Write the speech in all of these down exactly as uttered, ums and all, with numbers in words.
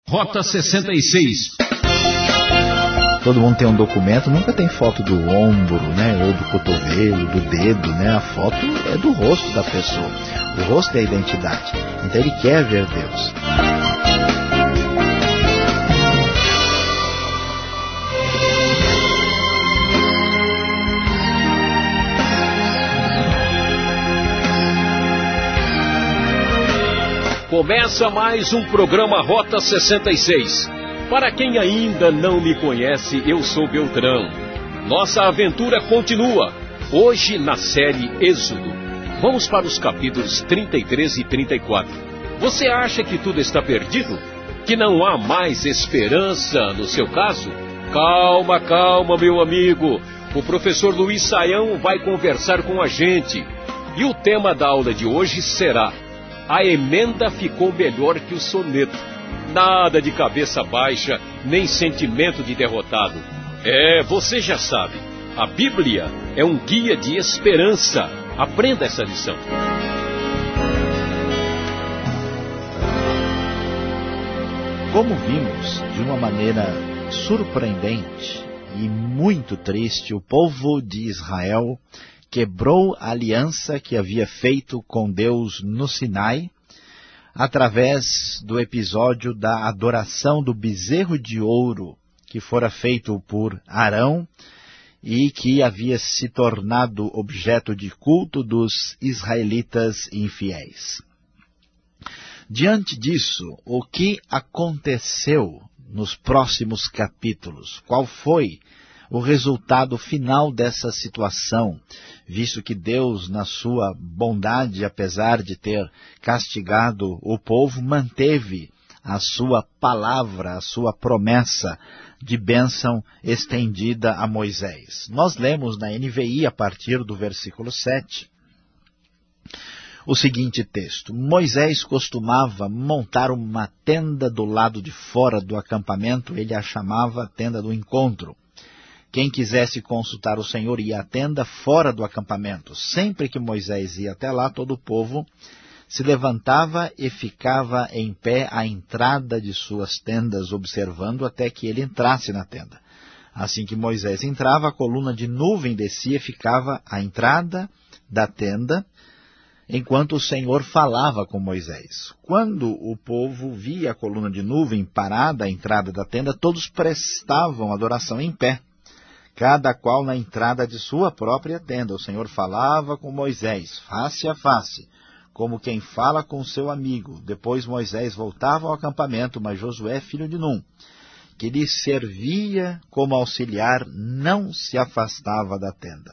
Rota sessenta e seis. Todo mundo tem um documento, nunca tem foto do ombro, né, ou do cotovelo, do dedo, né? A foto é do rosto da pessoa. O rosto é a identidade. Então ele quer ver Deus. Começa mais um programa Rota sessenta e seis. Para quem ainda não me conhece, eu sou Beltrão. Nossa aventura continua, hoje na série Êxodo. Vamos para os capítulos trinta e três e trinta e quatro. Você acha que tudo está perdido? Que não há mais esperança no seu caso? Calma, calma, meu amigo. O professor Luiz Saião vai conversar com a gente. E o tema da aula de hoje será: a emenda ficou melhor que o soneto. Nada de cabeça baixa, nem sentimento de derrotado. É, você já sabe, a Bíblia é um guia de esperança. Aprenda essa lição. Como vimos, de uma maneira surpreendente e muito triste, o povo de Israel quebrou a aliança que havia feito com Deus no Sinai, através do episódio da adoração do bezerro de ouro que fora feito por Arão e que havia se tornado objeto de culto dos israelitas infiéis. Diante disso, o que aconteceu nos próximos capítulos? Qual foi o resultado final dessa situação, visto que Deus, na sua bondade, apesar de ter castigado o povo, manteve a sua palavra, a sua promessa de bênção estendida a Moisés. Nós lemos na N V I, a partir do versículo sete, o seguinte texto: Moisés costumava montar uma tenda do lado de fora do acampamento, ele a chamava tenda do encontro. Quem quisesse consultar o Senhor ia à tenda fora do acampamento. Sempre que Moisés ia até lá, todo o povo se levantava e ficava em pé à entrada de suas tendas, observando até que ele entrasse na tenda. Assim que Moisés entrava, a coluna de nuvem descia e ficava à entrada da tenda, enquanto o Senhor falava com Moisés. Quando o povo via a coluna de nuvem parada à entrada da tenda, todos prestavam adoração em pé, cada qual na entrada de sua própria tenda. O Senhor falava com Moisés, face a face, como quem fala com seu amigo. Depois Moisés voltava ao acampamento, mas Josué, filho de Num, que lhe servia como auxiliar, não se afastava da tenda.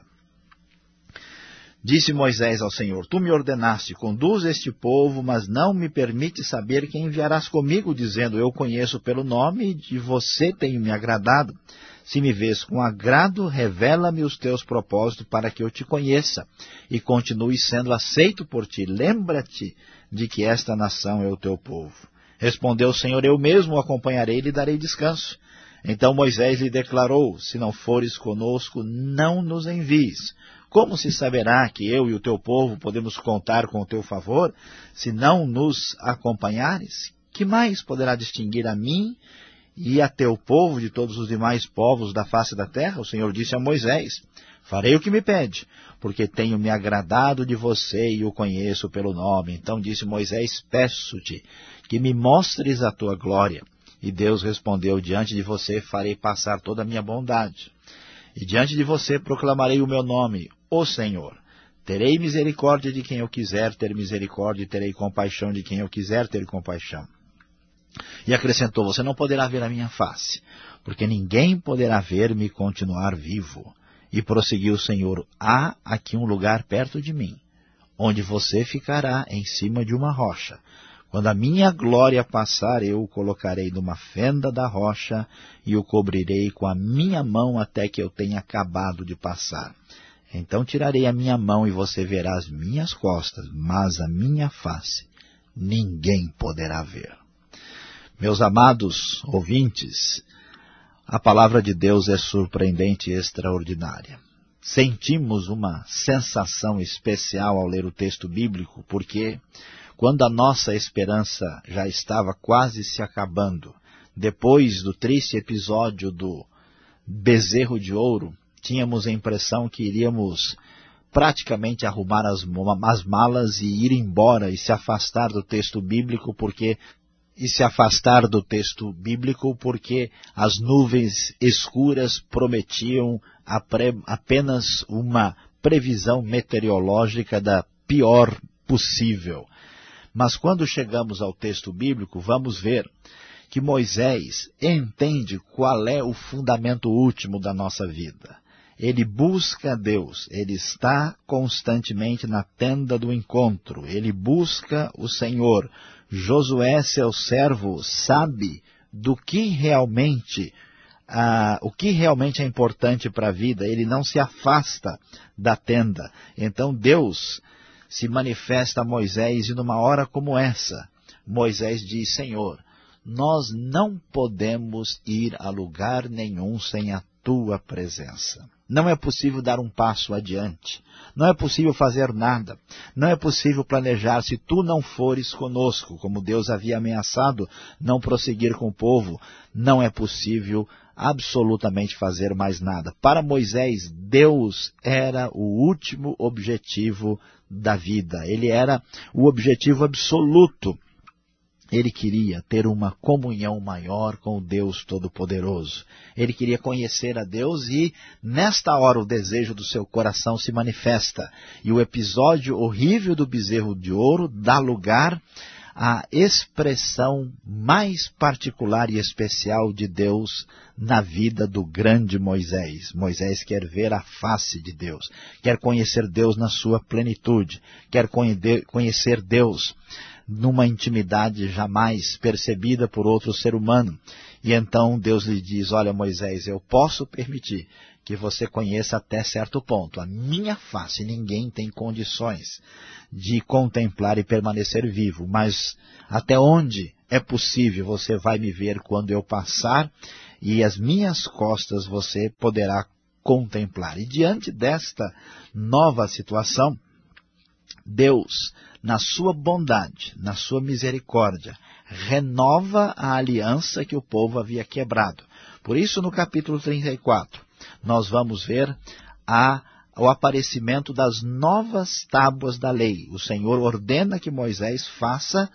Disse Moisés ao Senhor: Tu me ordenaste, conduz este povo, mas não me permite saber quem enviarás comigo, dizendo: Eu conheço pelo nome e de você tenho me agradado. Se me vês com agrado, revela-me os teus propósitos para que eu te conheça e continue sendo aceito por ti. Lembra-te de que esta nação é o teu povo. Respondeu o Senhor: Eu mesmo o acompanharei e lhe darei descanso. Então Moisés lhe declarou: Se não fores conosco, não nos envies. Como se saberá que eu e o teu povo podemos contar com o teu favor, se não nos acompanhares? Que mais poderá distinguir a mim e a teu povo de todos os demais povos da face da terra? O Senhor disse a Moisés: Farei o que me pede, porque tenho me agradado de você e o conheço pelo nome. Então disse Moisés: Peço-te que me mostres a tua glória. E Deus respondeu: Diante de você farei passar toda a minha bondade, e diante de você proclamarei o meu nome, o Senhor. Terei misericórdia de quem eu quiser ter misericórdia, e terei compaixão de quem eu quiser ter compaixão. E acrescentou: Você não poderá ver a minha face, porque ninguém poderá ver-me e continuar vivo. E prosseguiu o Senhor: Há aqui um lugar perto de mim, onde você ficará em cima de uma rocha. Quando a minha glória passar, eu o colocarei numa fenda da rocha e o cobrirei com a minha mão até que eu tenha acabado de passar. Então tirarei a minha mão e você verá as minhas costas, mas a minha face ninguém poderá ver. Meus amados ouvintes, a palavra de Deus é surpreendente e extraordinária. Sentimos uma sensação especial ao ler o texto bíblico, porque quando a nossa esperança já estava quase se acabando, depois do triste episódio do bezerro de ouro, tínhamos a impressão que iríamos praticamente arrumar as, as malas e ir embora e se afastar do texto bíblico, porque e se afastar do texto bíblico porque as nuvens escuras prometiam apenas uma previsão meteorológica da pior possível. Mas quando chegamos ao texto bíblico, vamos ver que Moisés entende qual é o fundamento último da nossa vida. Ele busca Deus, ele está constantemente na tenda do encontro, ele busca o Senhor. Josué, seu servo, sabe do que realmente, ah, o que realmente é importante para a vida, ele não se afasta da tenda. Então Deus se manifesta a Moisés e numa hora como essa, Moisés diz, Senhor, nós não podemos ir a lugar nenhum sem a tua presença. Não é possível dar um passo adiante. Não é possível fazer nada. Não é possível planejar se tu não fores conosco, como Deus havia ameaçado não prosseguir com o povo. Não é possível absolutamente fazer mais nada. Para Moisés, Deus era o último objetivo da vida. Ele era o objetivo absoluto. Ele queria ter uma comunhão maior com o Deus Todo-Poderoso. Ele queria conhecer a Deus e, nesta hora, o desejo do seu coração se manifesta. E o episódio horrível do bezerro de ouro dá lugar à expressão mais particular e especial de Deus na vida do grande Moisés. Moisés quer ver a face de Deus, quer conhecer Deus na sua plenitude, quer conhecer Deus numa intimidade jamais percebida por outro ser humano. E então Deus lhe diz, olha Moisés, eu posso permitir que você conheça até certo ponto. A minha face ninguém tem condições de contemplar e permanecer vivo, mas até onde é possível você vai me ver quando eu passar e as minhas costas você poderá contemplar. E diante desta nova situação, Deus, na sua bondade, na sua misericórdia, renova a aliança que o povo havia quebrado. Por isso, no capítulo trinta e quatro, nós vamos ver a, o aparecimento das novas tábuas da lei. O Senhor ordena que Moisés faça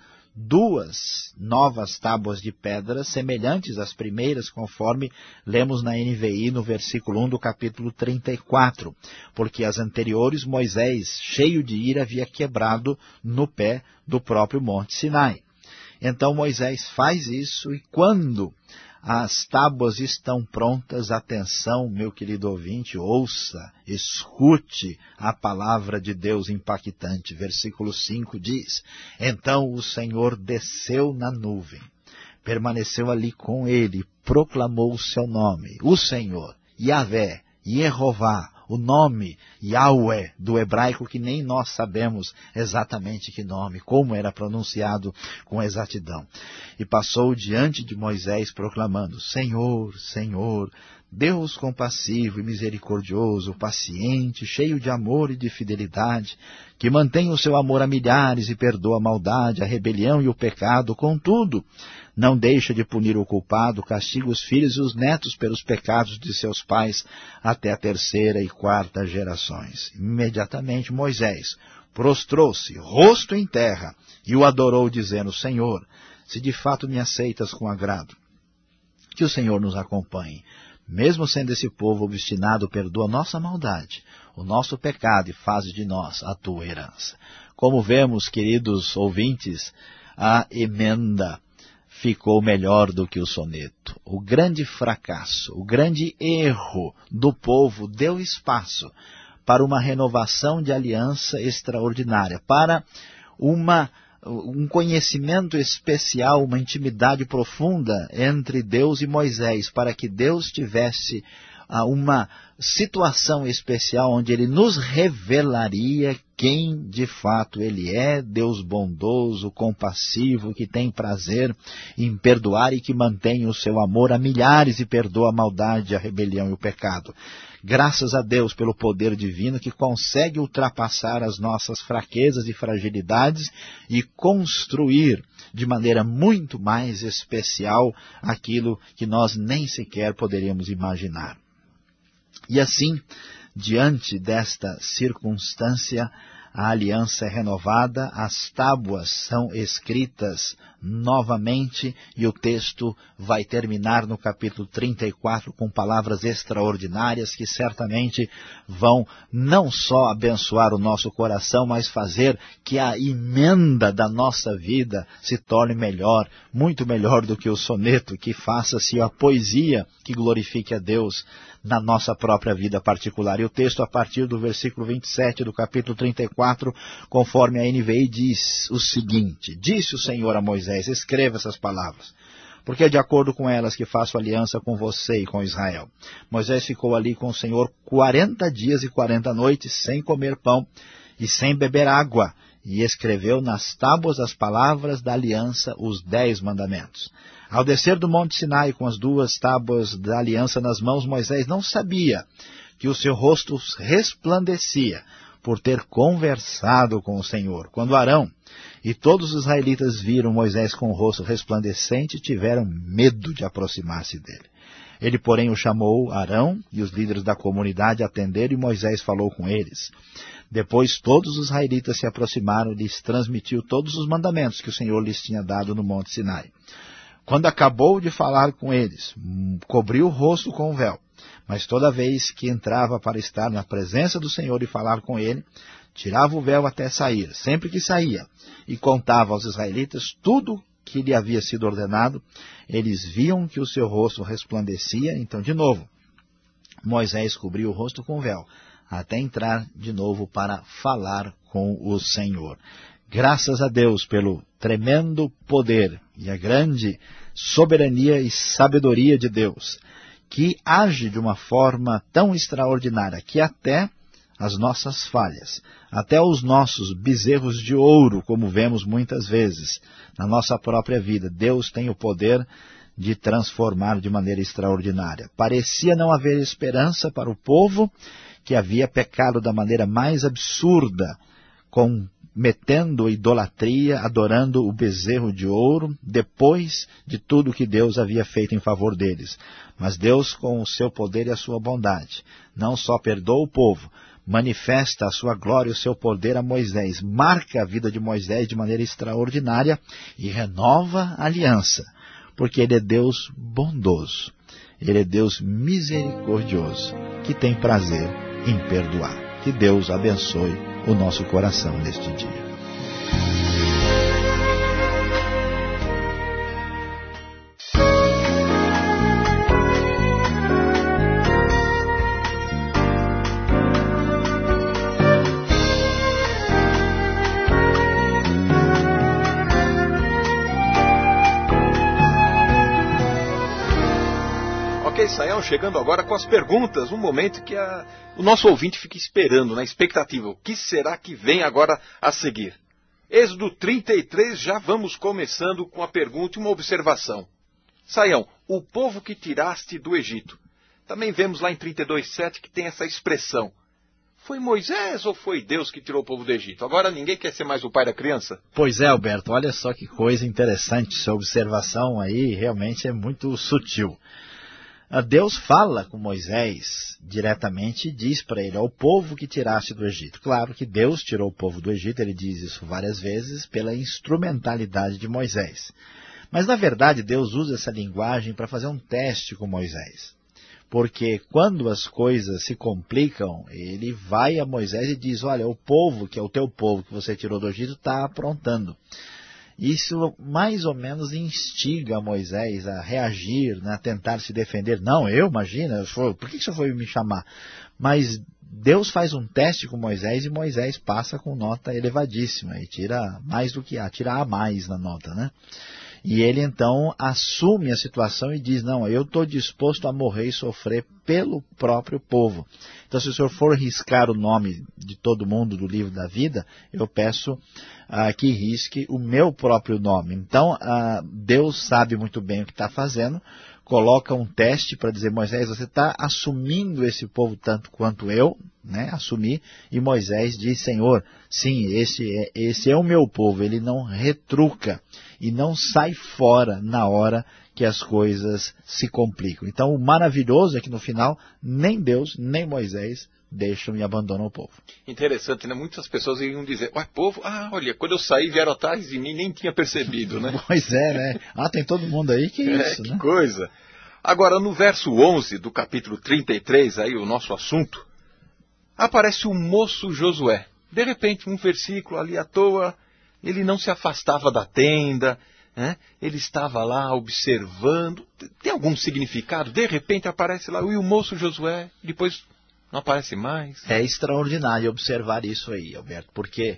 duas novas tábuas de pedra semelhantes às primeiras, conforme lemos na N V I no versículo um do capítulo trinta e quatro, porque as anteriores Moisés, cheio de ira, havia quebrado no pé do próprio Monte Sinai. Então Moisés faz isso e quando as tábuas estão prontas, atenção, meu querido ouvinte, ouça, escute a palavra de Deus impactante. Versículo cinco diz, então o Senhor desceu na nuvem, permaneceu ali com ele, proclamou o seu nome, o Senhor, Yahvé, Yehová, o nome Yahweh do hebraico que nem nós sabemos exatamente que nome, como era pronunciado com exatidão. E passou diante de Moisés proclamando, Senhor, Senhor, Deus compassivo e misericordioso, paciente, cheio de amor e de fidelidade, que mantém o seu amor a milhares e perdoa a maldade, a rebelião e o pecado, contudo, não deixa de punir o culpado, castiga os filhos e os netos pelos pecados de seus pais até a terceira e quarta gerações. Imediatamente Moisés prostrou-se, rosto em terra, e o adorou, dizendo, Senhor, se de fato me aceitas com agrado, que o Senhor nos acompanhe. Mesmo sendo esse povo obstinado, perdoa nossa maldade, o nosso pecado e faz de nós a tua herança. Como vemos, queridos ouvintes, a emenda ficou melhor do que o soneto. O grande fracasso, o grande erro do povo deu espaço para uma renovação de aliança extraordinária, para uma, um conhecimento especial, uma intimidade profunda entre Deus e Moisés, para que Deus tivesse uma situação especial onde ele nos revelaria quem de fato ele é, Deus bondoso, compassivo, que tem prazer em perdoar e que mantém o seu amor a milhares e perdoa a maldade, a rebelião e o pecado. Graças a Deus pelo poder divino que consegue ultrapassar as nossas fraquezas e fragilidades e construir de maneira muito mais especial aquilo que nós nem sequer poderíamos imaginar. E assim, diante desta circunstância, a aliança é renovada, as tábuas são escritas novamente e o texto vai terminar no capítulo trinta e quatro com palavras extraordinárias que certamente vão não só abençoar o nosso coração, mas fazer que a emenda da nossa vida se torne melhor, muito melhor do que o soneto, que faça-se a poesia que glorifique a Deus na nossa própria vida particular. E o texto, a partir do versículo vinte e sete do capítulo trinta e quatro, conforme a N V I, diz o seguinte: Disse o Senhor a Moisés, escreva essas palavras, porque é de acordo com elas que faço aliança com você e com Israel. Moisés ficou ali com o Senhor quarenta dias e quarenta noites, sem comer pão e sem beber água, e escreveu nas tábuas as palavras da aliança, os dez mandamentos. Ao descer do monte Sinai com as duas tábuas da aliança nas mãos, Moisés não sabia que o seu rosto resplandecia por ter conversado com o Senhor. Quando Arão e todos os israelitas viram Moisés com o rosto resplandecente, tiveram medo de aproximar-se dele. Ele, porém, o chamou, Arão e os líderes da comunidade atenderam, e Moisés falou com eles. Depois todos os israelitas se aproximaram e lhes transmitiu todos os mandamentos que o Senhor lhes tinha dado no monte Sinai. Quando acabou de falar com eles, cobriu o rosto com o véu, mas toda vez que entrava para estar na presença do Senhor e falar com ele, tirava o véu até sair. Sempre que saía e contava aos israelitas tudo que lhe havia sido ordenado, eles viam que o seu rosto resplandecia. Então, de novo, Moisés cobriu o rosto com o véu, até entrar de novo para falar com o Senhor. Graças a Deus pelo tremendo poder e a grande soberania e sabedoria de Deus, que age de uma forma tão extraordinária que até as nossas falhas, até os nossos bezerros de ouro, como vemos muitas vezes na nossa própria vida, Deus tem o poder de transformar de maneira extraordinária. Parecia não haver esperança para o povo que havia pecado da maneira mais absurda, com metendo idolatria, adorando o bezerro de ouro, depois de tudo que Deus havia feito em favor deles. Mas Deus, com o seu poder e a sua bondade, não só perdoa o povo, manifesta a sua glória e o seu poder a Moisés, marca a vida de Moisés de maneira extraordinária e renova a aliança, porque Ele é Deus bondoso, Ele é Deus misericordioso, que tem prazer em perdoar. Que Deus abençoe o nosso coração neste dia. Sayão, chegando agora com as perguntas, um momento que a, o nosso ouvinte fica esperando, na expectativa. O que será que vem agora a seguir? Êxodo trinta e três, já vamos começando com a pergunta e uma observação. Sayão, o povo que tiraste do Egito. Também vemos lá em trinta e dois, sete que tem essa expressão. Foi Moisés ou foi Deus que tirou o povo do Egito? Agora ninguém quer ser mais o pai da criança? Pois é, Alberto, olha só que coisa interessante, sua observação aí realmente é muito sutil. Deus fala com Moisés diretamente e diz para ele, ao povo que tiraste do Egito. Claro que Deus tirou o povo do Egito, ele diz isso várias vezes, pela instrumentalidade de Moisés. Mas, na verdade, Deus usa essa linguagem para fazer um teste com Moisés. Porque quando as coisas se complicam, ele vai a Moisés e diz, olha, o povo, que é o teu povo que você tirou do Egito, está aprontando. Isso mais ou menos instiga Moisés a reagir, né, a tentar se defender. Não, eu, imagina, eu for, por que você foi me chamar? Mas Deus faz um teste com Moisés e Moisés passa com nota elevadíssima e tira mais do que A, tira A mais na nota, né? E ele então assume a situação e diz, não, eu estou disposto a morrer e sofrer pelo próprio povo. Então, se o senhor for riscar o nome de todo mundo do livro da vida, eu peço uh, que risque o meu próprio nome. Então, uh, Deus sabe muito bem o que está fazendo, coloca um teste para dizer, Moisés, você está assumindo esse povo tanto quanto eu, né, assumir, e Moisés diz, Senhor, sim, esse é, esse é o meu povo, ele não retruca e não sai fora na hora que as coisas se complicam. Então, o maravilhoso é que no final, nem Deus, nem Moisés deixam e abandonam o povo. Interessante, né? Muitas pessoas iriam dizer, ué, povo, ah, olha, quando eu saí vieram atrás de mim, nem tinha percebido, né? Pois é, né? Ah, tem todo mundo aí, que é, isso, que né? coisa. Agora, no verso onze do capítulo trinta e três, aí o nosso assunto, aparece o moço Josué. De repente, um versículo ali à toa, ele não se afastava da tenda, né? Ele estava lá observando. Tem algum significado? De repente aparece lá, e o moço Josué, depois não aparece mais. É extraordinário observar isso aí, Alberto, porque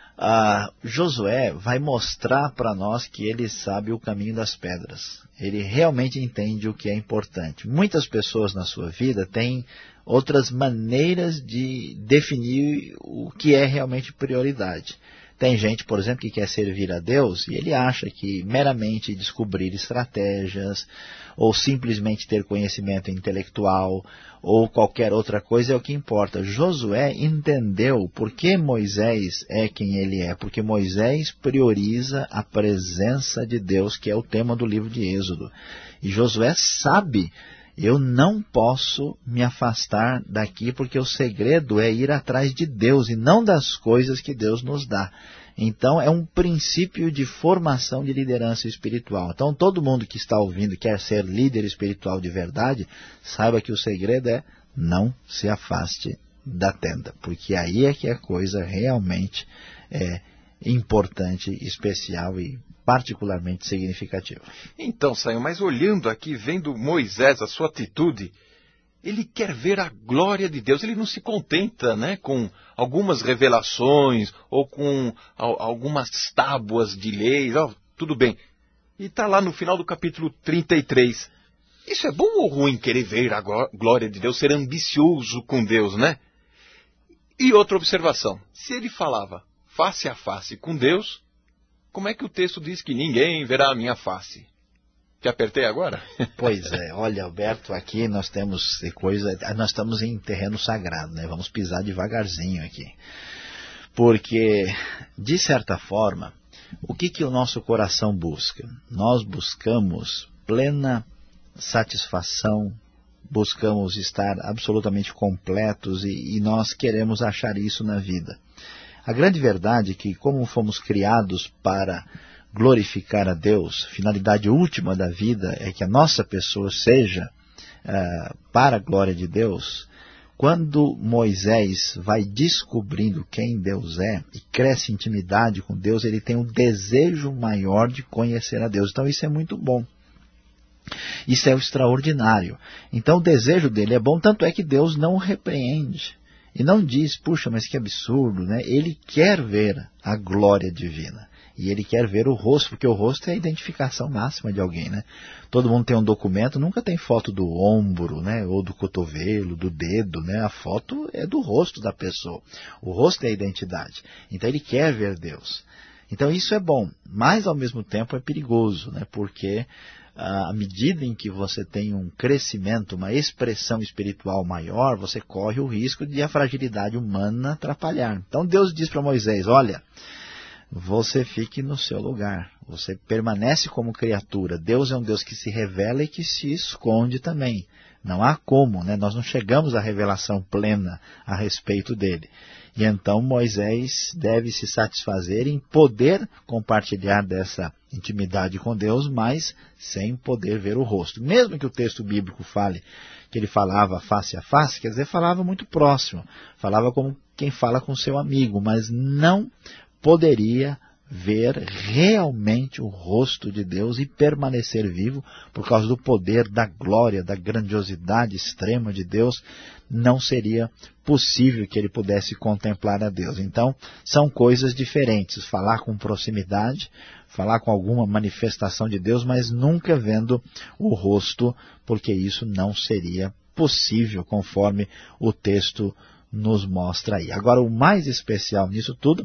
ah, Josué vai mostrar para nós que ele sabe o caminho das pedras. Ele realmente entende o que é importante. Muitas pessoas na sua vida têm outras maneiras de definir o que é realmente prioridade. Tem gente, por exemplo, que quer servir a Deus e ele acha que meramente descobrir estratégias ou simplesmente ter conhecimento intelectual ou qualquer outra coisa é o que importa. Josué entendeu por que Moisés é quem ele é, porque Moisés prioriza a presença de Deus, que é o tema do livro de Êxodo. E Josué sabe, eu não posso me afastar daqui porque o segredo é ir atrás de Deus e não das coisas que Deus nos dá. Então é um princípio de formação de liderança espiritual. Então todo mundo que está ouvindo quer ser líder espiritual de verdade, saiba que o segredo é não se afaste da tenda, porque aí é que a coisa realmente é importante, especial e particularmente significativa. Então, Sayão, mas olhando aqui, vendo Moisés, a sua atitude, ele quer ver a glória de Deus. Ele não se contenta, né, com algumas revelações ou com algumas tábuas de leis. Oh, tudo bem. E está lá no final do capítulo trinta e três. Isso é bom ou ruim, querer ver a glória de Deus, ser ambicioso com Deus, né? E outra observação. Se ele falava face a face com Deus, como é que o texto diz que ninguém verá a minha face? Te apertei agora? Pois é, olha, Alberto, aqui nós temos coisa, nós estamos em terreno sagrado, né? Vamos pisar devagarzinho aqui. Porque, de certa forma, o que, que o nosso coração busca? Nós buscamos plena satisfação, buscamos estar absolutamente completos e, e nós queremos achar isso na vida. A grande verdade é que, como fomos criados para glorificar a Deus, a finalidade última da vida é que a nossa pessoa seja uh, para a glória de Deus. Quando Moisés vai descobrindo quem Deus é e cresce intimidade com Deus, ele tem um desejo maior de conhecer a Deus. Então isso é muito bom. Isso é o extraordinário. Então o desejo dele é bom, tanto é que Deus não o repreende. E não diz, puxa, mas que absurdo, né? Ele quer ver a glória divina. E ele quer ver o rosto, porque o rosto é a identificação máxima de alguém, né? Todo mundo tem um documento, nunca tem foto do ombro, né? Ou do cotovelo, do dedo, né? A foto é do rosto da pessoa. O rosto é a identidade. Então ele quer ver Deus. Então isso é bom, mas ao mesmo tempo é perigoso, né? Porque à medida em que você tem um crescimento, uma expressão espiritual maior, você corre o risco de a fragilidade humana atrapalhar. Então Deus diz para Moisés, olha, você fique no seu lugar, você permanece como criatura. Deus é um Deus que se revela e que se esconde também. Não há como, né? Nós não chegamos à revelação plena a respeito dele. E então Moisés deve se satisfazer em poder compartilhar dessa intimidade com Deus, mas sem poder ver o rosto. Mesmo que o texto bíblico fale que ele falava face a face, quer dizer, falava muito próximo. Falava como quem fala com seu amigo, mas não poderia ver realmente o rosto de Deus e permanecer vivo por causa do poder, da glória, da grandiosidade extrema de Deus. Não seria possível que ele pudesse contemplar a Deus. Então, são coisas diferentes. Falar com proximidade, falar com alguma manifestação de Deus, mas nunca vendo o rosto, porque isso não seria possível, conforme o texto nos mostra aí. Agora, o mais especial nisso tudo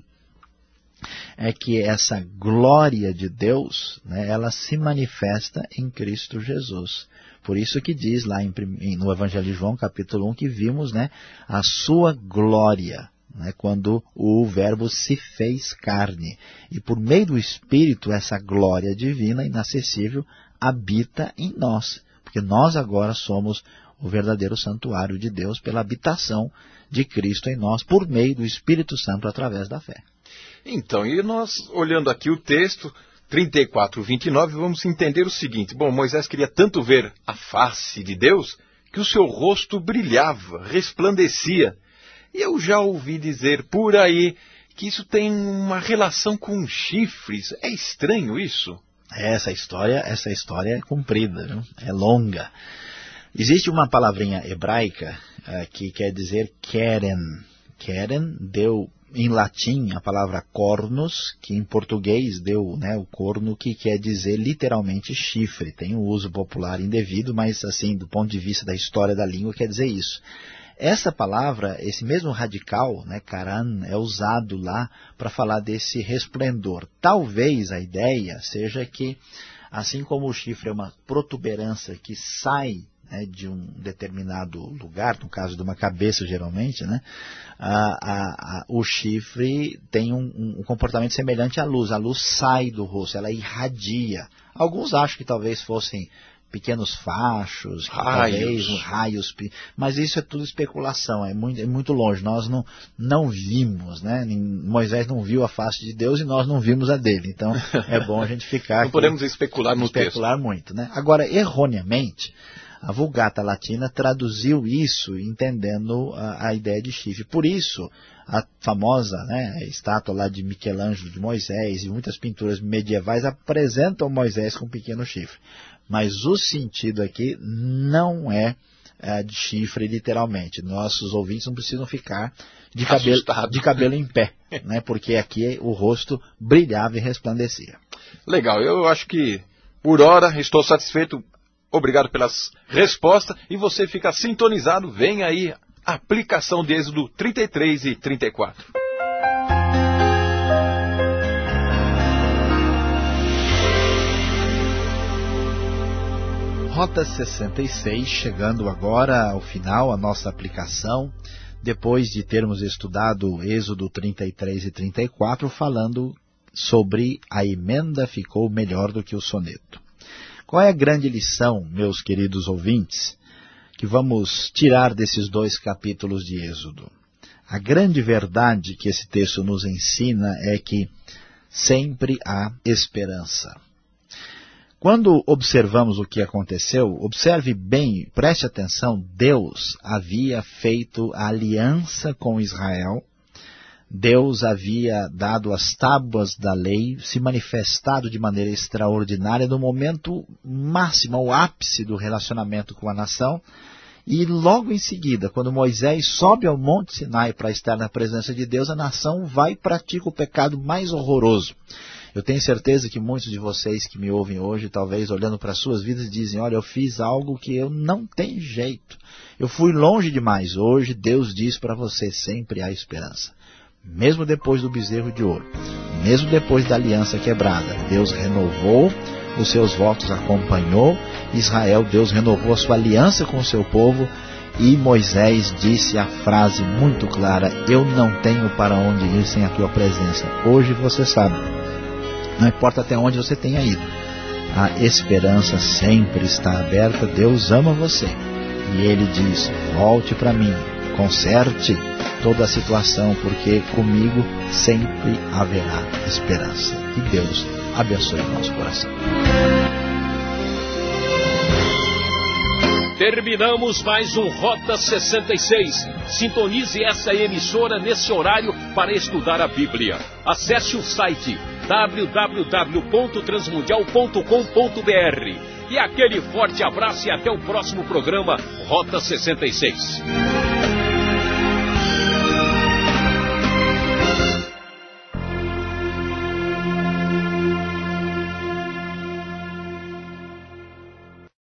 é que essa glória de Deus, né, ela se manifesta em Cristo Jesus. Por isso que diz lá em, no Evangelho de João, capítulo um, que vimos, né, a sua glória, né, quando o Verbo se fez carne. E por meio do Espírito, essa glória divina, inacessível, habita em nós. Porque nós agora somos o verdadeiro santuário de Deus pela habitação de Cristo em nós, por meio do Espírito Santo, através da fé. Então, e nós, olhando aqui o texto, trinta e quatro, vinte e nove, vamos entender o seguinte. Bom, Moisés queria tanto ver a face de Deus, que o seu rosto brilhava, resplandecia. E eu já ouvi dizer por aí que isso tem uma relação com chifres. É estranho isso? Essa história, essa história é comprida, viu? É longa. Existe uma palavrinha hebraica uh, que quer dizer keren. Keren deu... Em latim, a palavra cornos, que em português deu, né, o corno, que quer dizer literalmente chifre. Tem um uso popular indevido, mas assim, do ponto de vista da história da língua, quer dizer isso. Essa palavra, esse mesmo radical, né, karan, é usado lá para falar desse resplendor. Talvez a ideia seja que, assim como o chifre é uma protuberância que sai, né, de um determinado lugar, no caso de uma cabeça geralmente, né, a, a, a, o chifre tem um, um comportamento semelhante à luz. A luz sai do rosto, ela irradia. Alguns acham que talvez fossem pequenos fachos, raios. Talvez, raios, mas isso é tudo especulação, é muito, é muito longe. Nós não, não vimos, né? Moisés não viu a face de Deus e nós não vimos a dele. Então é bom a gente ficar não aqui, podemos especular no especular texto. muito, né? Agora, erroneamente, a Vulgata Latina traduziu isso entendendo a, a ideia de chifre. Por isso, a famosa, né, a estátua lá de Michelangelo de Moisés e muitas pinturas medievais apresentam Moisés com um pequeno chifre. Mas o sentido aqui não é, é de chifre literalmente. Nossos ouvintes não precisam ficar de cabelo, de cabelo em pé, né, porque aqui o rosto brilhava e resplandecia. Legal, eu acho que por hora estou satisfeito. Obrigado pelas respostas e você fica sintonizado. Vem aí a aplicação de Êxodo trinta e três e trinta e quatro. Rota sessenta e seis, chegando agora ao final, a nossa aplicação, depois de termos estudado Êxodo trinta e três e trinta e quatro, falando sobre a emenda ficou melhor do que o soneto. Qual é a grande lição, meus queridos ouvintes, que vamos tirar desses dois capítulos de Êxodo? A grande verdade que esse texto nos ensina é que sempre há esperança. Quando observamos o que aconteceu, observe bem, preste atenção, Deus havia feito a aliança com Israel. Deus havia dado as tábuas da lei, se manifestado de maneira extraordinária no momento máximo, ao ápice do relacionamento com a nação. E logo em seguida, quando Moisés sobe ao Monte Sinai para estar na presença de Deus, a nação vai e pratica o pecado mais horroroso. Eu tenho certeza que muitos de vocês que me ouvem hoje, talvez olhando para as suas vidas, dizem, olha, eu fiz algo que eu não tenho jeito. Eu fui longe demais. Hoje Deus diz para você, sempre há esperança. Mesmo depois do bezerro de ouro, mesmo depois da aliança quebrada, Deus renovou os seus votos, acompanhou Israel, Deus renovou a sua aliança com o seu povo e Moisés disse a frase muito clara, eu não tenho para onde ir sem a tua presença. Hoje você sabe, não importa até onde você tenha ido, a esperança sempre está aberta, Deus ama você e Ele diz, volte para mim, conserte toda a situação, porque comigo sempre haverá esperança. E Deus abençoe o nosso coração. Terminamos mais um Rota sessenta e seis. Sintonize essa emissora nesse horário para estudar a Bíblia. Acesse o site w w w ponto transmundial ponto com ponto b r. E aquele forte abraço e até o próximo programa Rota sessenta e seis.